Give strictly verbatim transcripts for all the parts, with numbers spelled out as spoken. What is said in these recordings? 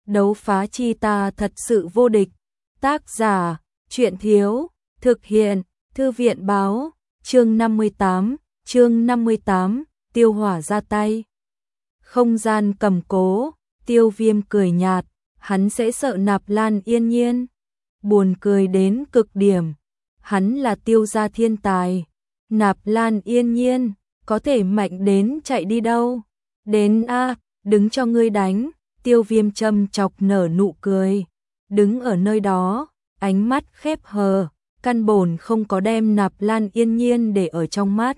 đấu phá chi ta thật sự vô địch. Tác giả, truyện thiếu, thực hiện, thư viện báo, chương năm mươi tám, chương năm mươi tám, Tiêu Hỏa ra tay. Không gian cầm cố, Tiêu Viêm cười nhạt, hắn sẽ sợ Nạp Lan Yên Nhiên. Buồn cười đến cực điểm, hắn là Tiêu gia thiên tài. Nạp Lan Yên Nhiên, có thể mạnh đến chạy đi đâu. Đến a, đứng cho ngươi đánh. Tiêu Viêm châm chọc nở nụ cười, đứng ở nơi đó, ánh mắt khép hờ, căn bổn không có đem Nạp Lan Yên Nhiên để ở trong mắt.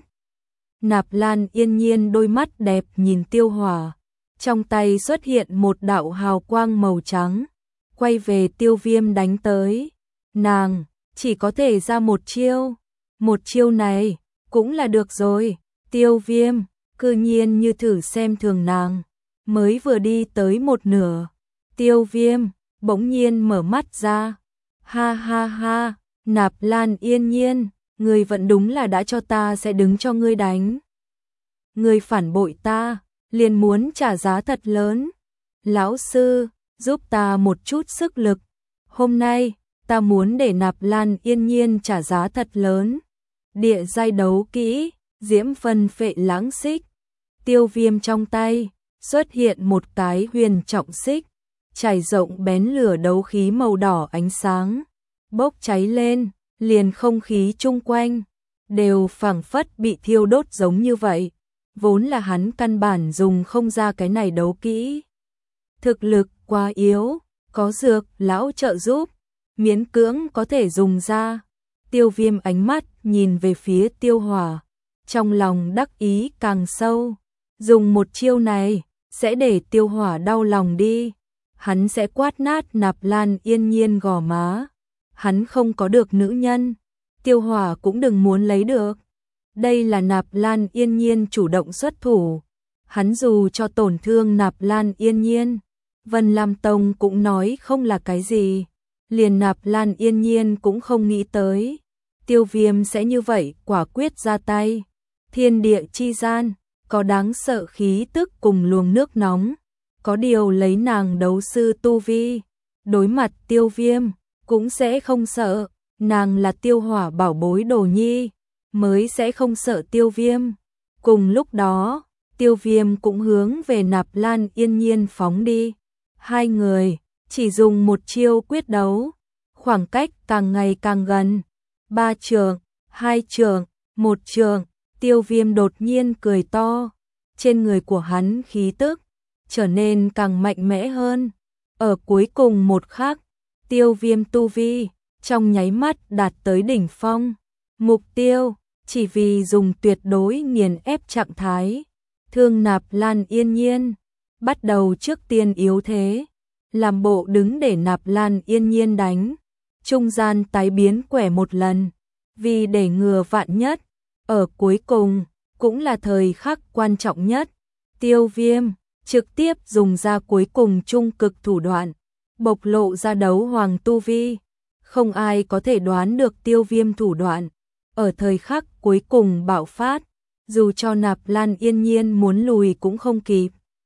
Nạp Lan Yên Nhiên đôi mắt đẹp nhìn Tiêu Hỏa, trong tay xuất hiện một đạo hào quang màu trắng, quay về Tiêu Viêm đánh tới. Nàng chỉ có thể ra một chiêu, một chiêu này cũng là được rồi. Tiêu Viêm cư nhiên như thử xem thường nàng. Mới vừa đi tới một nửa, Tiêu Viêm bỗng nhiên mở mắt ra. Ha ha ha, Nạp Lan Yên Nhiên, ngươi vẫn đúng là đã cho ta sẽ đứng cho ngươi đánh. Ngươi phản bội ta, liền muốn trả giá thật lớn. Lão sư, giúp ta một chút sức lực. Hôm nay, ta muốn để Nạp Lan Yên Nhiên trả giá thật lớn. Địa giai đấu kỹ, diễm phân phệ lãng xích. Tiêu Viêm trong tay xuất hiện một cái huyền trọng xích, trải rộng bén lửa đấu khí màu đỏ ánh sáng, bốc cháy lên, liền không khí chung quanh đều phảng phất bị thiêu đốt giống như vậy. Vốn là hắn căn bản dùng không ra cái này đấu kỹ. Thực lực quá yếu, có dược lão trợ giúp, miễn cưỡng có thể dùng ra. Tiêu Viêm ánh mắt nhìn về phía Tiêu Hỏa, trong lòng đắc ý càng sâu. Dùng một chiêu này sẽ để Tiêu Hỏa đau lòng đi. Hắn sẽ quát nát Nạp Lan Yên Nhiên gò má. Hắn không có được nữ nhân, Tiêu Hỏa cũng đừng muốn lấy được. Đây là Nạp Lan Yên Nhiên chủ động xuất thủ. Hắn dù cho tổn thương Nạp Lan Yên Nhiên, Vân Lam Tông cũng nói không là cái gì. Liền Nạp Lan Yên Nhiên cũng không nghĩ tới Tiêu Viêm sẽ như vậy quả quyết ra tay. Thiên địa chi gian có đáng sợ khí tức cùng luồng nước nóng, có điều lấy nàng đấu sư tu vi, đối mặt Tiêu Viêm cũng sẽ không sợ. Nàng là Tiêu Hỏa bảo bối đồ nhi, mới sẽ không sợ Tiêu Viêm. Cùng lúc đó, Tiêu Viêm cũng hướng về Nạp Lan Yên Nhiên phóng đi. Hai người chỉ dùng một chiêu quyết đấu, khoảng cách càng ngày càng gần. Ba trường, hai trường, một trường. Tiêu Viêm đột nhiên cười to, trên người của hắn khí tức trở nên càng mạnh mẽ hơn. Ở cuối cùng một khắc, Tiêu Viêm tu vi trong nháy mắt đạt tới đỉnh phong. Mục tiêu chỉ vì dùng tuyệt đối nghiền ép trạng thái thương Nạp Lan Yên Nhiên, bắt đầu trước tiên yếu thế, làm bộ đứng để Nạp Lan Yên Nhiên đánh, trung gian tái biến quẻ một lần, vì để ngừa vạn nhất. Ở cuối cùng, cũng là thời khắc quan trọng nhất, Tiêu Viêm trực tiếp dùng ra cuối cùng trung cực thủ đoạn, bộc lộ ra đấu hoàng tu vi. Không ai có thể đoán được Tiêu Viêm thủ đoạn ở thời khắc cuối cùng bạo phát, dù cho Nạp Lan Yên Nhiên muốn lùi cũng không kịp.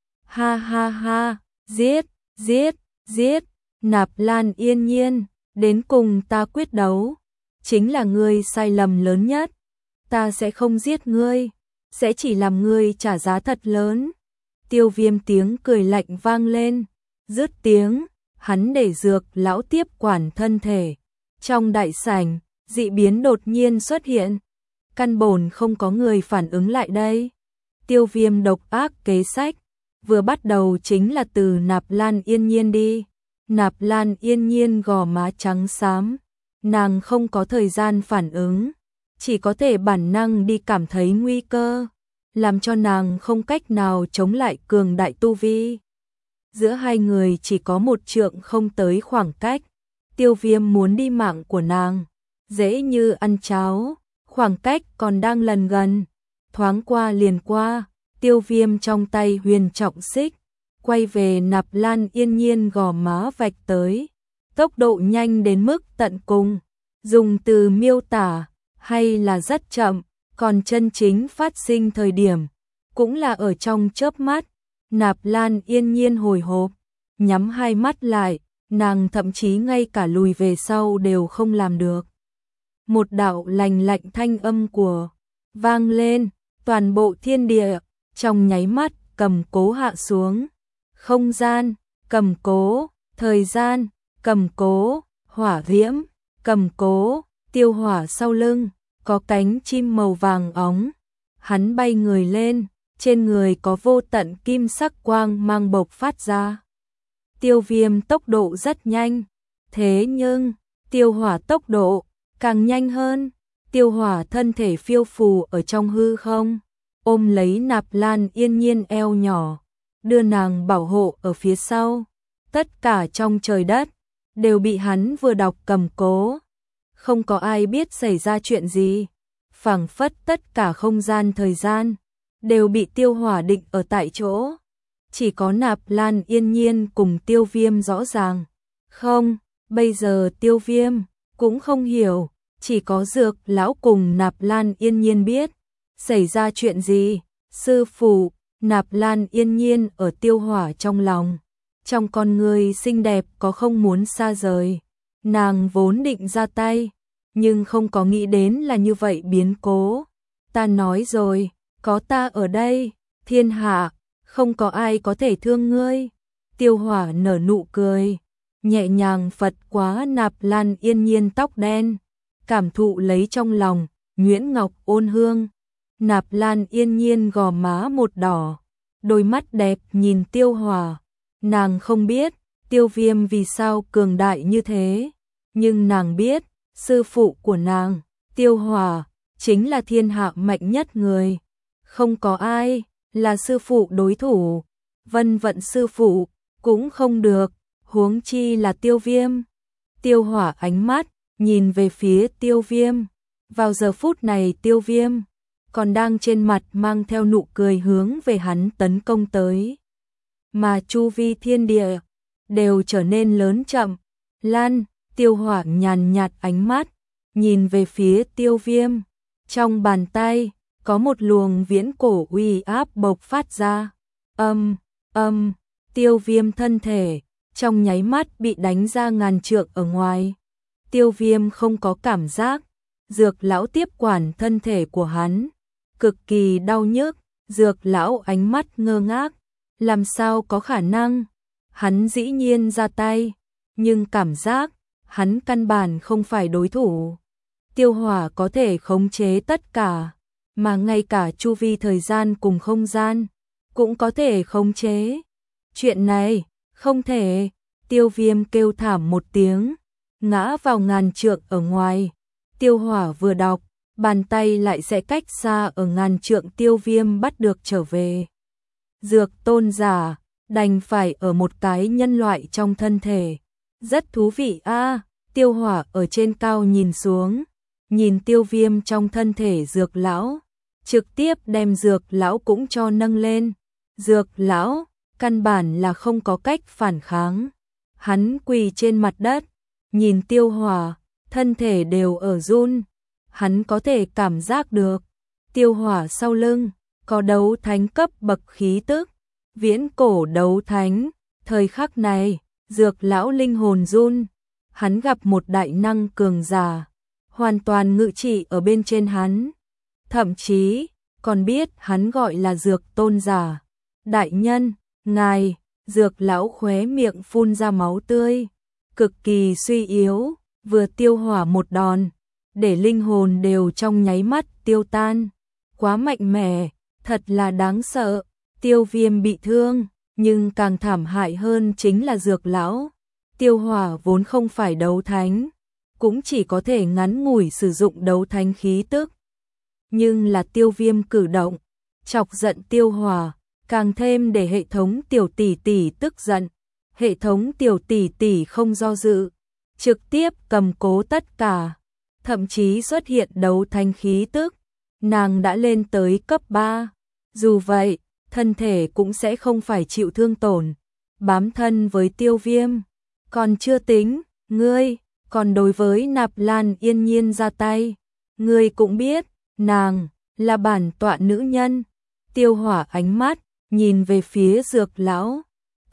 Ha ha ha, giết, giết, giết, Nạp Lan Yên Nhiên, đến cùng ta quyết đấu, chính là ngươi sai lầm lớn nhất. Ta sẽ không giết ngươi, sẽ chỉ làm ngươi trả giá thật lớn. Tiêu Viêm tiếng cười lạnh vang lên, dứt tiếng, hắn để dược lão tiếp quản thân thể. Trong đại sảnh, dị biến đột nhiên xuất hiện, căn bổn không có người phản ứng lại đây. Tiêu Viêm độc ác kế sách, vừa bắt đầu chính là từ Nạp Lan Yên Nhiên đi. Nạp Lan Yên Nhiên gò má trắng xám, nàng không có thời gian phản ứng, chỉ có thể bản năng đi cảm thấy nguy cơ, làm cho nàng không cách nào chống lại cường đại tu vi. Giữa hai người chỉ có một trượng không tới khoảng cách. Tiêu Viêm muốn đi mạng của nàng, dễ như ăn cháo, khoảng cách còn đang lần gần, thoáng qua liền qua. Tiêu Viêm trong tay huyền trọng xích, quay về Nạp Lan Yên Nhiên gò má vạch tới, tốc độ nhanh đến mức tận cùng, dùng từ miêu tả hay là rất chậm, còn chân chính phát sinh thời điểm cũng là ở trong chớp mắt. Nạp Lan Yên Nhiên hồi hộp, nhắm hai mắt lại, nàng thậm chí ngay cả lùi về sau đều không làm được. Một đạo lành lạnh thanh âm của vang lên, toàn bộ thiên địa trong nháy mắt cầm cố hạ xuống. Không gian, cầm cố, thời gian, cầm cố, hỏa diễm, cầm cố, Tiêu Hỏa sau lưng có cánh chim màu vàng óng, hắn bay người lên, trên người có vô tận kim sắc quang mang bộc phát ra. Tiêu Viêm tốc độ rất nhanh, thế nhưng Tiêu Hỏa tốc độ càng nhanh hơn. Tiêu Hỏa thân thể phiêu phù ở trong hư không, ôm lấy Nạp Lan Yên Nhiên eo nhỏ, đưa nàng bảo hộ ở phía sau. Tất cả trong trời đất đều bị hắn vừa đọc cầm cố, không có ai biết xảy ra chuyện gì. Phảng phất tất cả không gian thời gian đều bị Tiêu Hỏa định ở tại chỗ. Chỉ có Nạp Lan Yên Nhiên cùng Tiêu Viêm rõ ràng. Không, bây giờ Tiêu Viêm cũng không hiểu, chỉ có Dược lão cùng Nạp Lan Yên Nhiên biết xảy ra chuyện gì. Sư phụ, Nạp Lan Yên Nhiên ở Tiêu Hỏa trong lòng, trong con người xinh đẹp có không muốn xa rời. Nàng vốn định ra tay, nhưng không có nghĩ đến là như vậy biến cố. Ta nói rồi, có ta ở đây, thiên hạ không có ai có thể thương ngươi. Tiêu Hỏa nở nụ cười, nhẹ nhàng phật quá Nạp Lan Yên Nhiên tóc đen, cảm thụ lấy trong lòng nhuyễn ngọc ôn hương. Nạp Lan Yên Nhiên gò má một đỏ, đôi mắt đẹp nhìn Tiêu Hỏa. Nàng không biết Tiêu Viêm vì sao cường đại như thế, nhưng nàng biết sư phụ của nàng, Tiêu Hỏa, chính là thiên hạ mạnh nhất người. Không có ai là sư phụ đối thủ, Vân Vận sư phụ cũng không được, huống chi là Tiêu Viêm. Tiêu Hỏa ánh mắt nhìn về phía Tiêu Viêm. Vào giờ phút này Tiêu Viêm còn đang trên mặt mang theo nụ cười hướng về hắn tấn công tới. Mà chu vi thiên địa đều trở nên lớn chậm. Lan, Tiêu Hỏa nhàn nhạt ánh mắt nhìn về phía Tiêu Viêm. Trong bàn tay có một luồng viễn cổ uy áp bộc phát ra. Âm, âm, Tiêu Viêm thân thể trong nháy mắt bị đánh ra ngàn trượng ở ngoài. Tiêu Viêm không có cảm giác. Dược lão tiếp quản thân thể của hắn, cực kỳ đau nhức. Dược lão ánh mắt ngơ ngác, làm sao có khả năng? Hắn dĩ nhiên ra tay, nhưng cảm giác hắn căn bản không phải đối thủ. Tiêu Hỏa có thể khống chế tất cả, mà ngay cả chu vi thời gian cùng không gian cũng có thể khống chế. Chuyện này không thể. Tiêu Viêm kêu thảm một tiếng, ngã vào ngàn trượng ở ngoài. Tiêu Hỏa vừa đọc, bàn tay lại sẽ cách xa ở ngàn trượng. Tiêu Viêm bắt được trở về. Dược tôn giả đành phải ở một cái nhân loại trong thân thể. Rất thú vị a. À, Tiêu Hỏa ở trên cao nhìn xuống, nhìn Tiêu Viêm trong thân thể Dược lão, trực tiếp đem Dược lão cũng cho nâng lên. Dược lão căn bản là không có cách phản kháng. Hắn quỳ trên mặt đất, nhìn Tiêu Hỏa, thân thể đều ở run. Hắn có thể cảm giác được Tiêu Hỏa sau lưng có đấu thánh cấp bậc khí tức, viễn cổ đấu thánh. Thời khắc này, Dược lão linh hồn run. Hắn gặp một đại năng cường giả, hoàn toàn ngự trị ở bên trên hắn. Thậm chí còn biết hắn gọi là Dược tôn giả. Đại nhân, ngài. Dược lão khóe miệng phun ra máu tươi, cực kỳ suy yếu. Vừa Tiêu Hỏa một đòn, để linh hồn đều trong nháy mắt tiêu tan. Quá mạnh mẽ, thật là đáng sợ. Tiêu Viêm bị thương, nhưng càng thảm hại hơn chính là Dược lão. Tiêu Hỏa vốn không phải đấu thánh, cũng chỉ có thể ngắn ngủi sử dụng đấu thánh khí tức. Nhưng là Tiêu Viêm cử động chọc giận Tiêu Hỏa, càng thêm để hệ thống tiểu tỷ tỷ tức giận. Hệ thống tiểu tỷ tỷ không do dự, trực tiếp cầm cố tất cả, thậm chí xuất hiện đấu thánh khí tức. Nàng đã lên tới cấp ba, dù vậy, thân thể cũng sẽ không phải chịu thương tổn. Bám thân với Tiêu Viêm còn chưa tính, ngươi còn đối với Nạp Lan Yên Nhiên ra tay. Ngươi cũng biết, nàng là bản tọa nữ nhân. Tiêu Hỏa ánh mắt nhìn về phía Dược lão,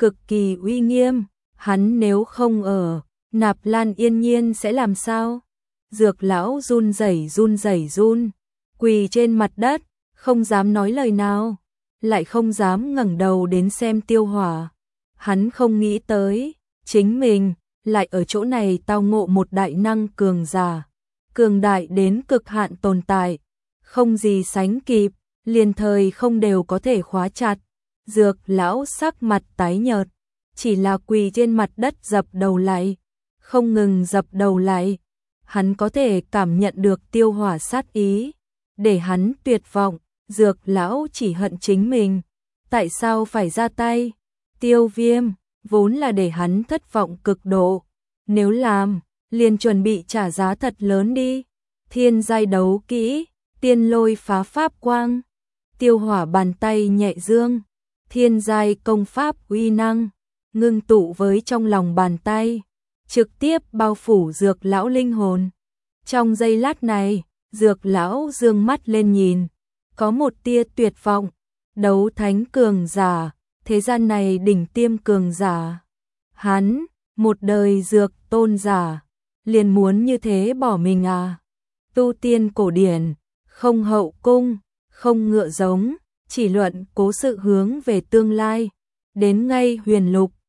cực kỳ uy nghiêm, hắn nếu không ở, Nạp Lan Yên Nhiên sẽ làm sao? Dược lão run rẩy run rẩy run, quỳ trên mặt đất, không dám nói lời nào, lại không dám ngẩng đầu đến xem Tiêu Hỏa. Hắn không nghĩ tới, chính mình lại ở chỗ này tao ngộ một đại năng cường giả, cường đại đến cực hạn tồn tại, không gì sánh kịp, liền thời không đều có thể khóa chặt. Dược lão sắc mặt tái nhợt, chỉ là quỳ trên mặt đất dập đầu lại, không ngừng dập đầu lại. Hắn có thể cảm nhận được Tiêu Hỏa sát ý, để hắn tuyệt vọng. Dược lão chỉ hận chính mình, tại sao phải ra tay? Tiêu Viêm vốn là để hắn thất vọng cực độ, nếu làm, liền chuẩn bị trả giá thật lớn đi. Thiên giai đấu kỹ, tiên lôi phá pháp quang. Tiêu Hỏa bàn tay nhẹ dương, thiên giai công pháp uy năng ngưng tụ với trong lòng bàn tay, trực tiếp bao phủ Dược lão linh hồn. Trong giây lát này, Dược lão dương mắt lên nhìn, có một tia tuyệt vọng. Đấu thánh cường giả, thế gian này đỉnh tiêm cường giả, hắn một đời dược tôn giả, liền muốn như thế bỏ mình à? Tu tiên cổ điển, không hậu cung, không ngựa giống, chỉ luận cố sự hướng về tương lai, đến ngay huyền lục,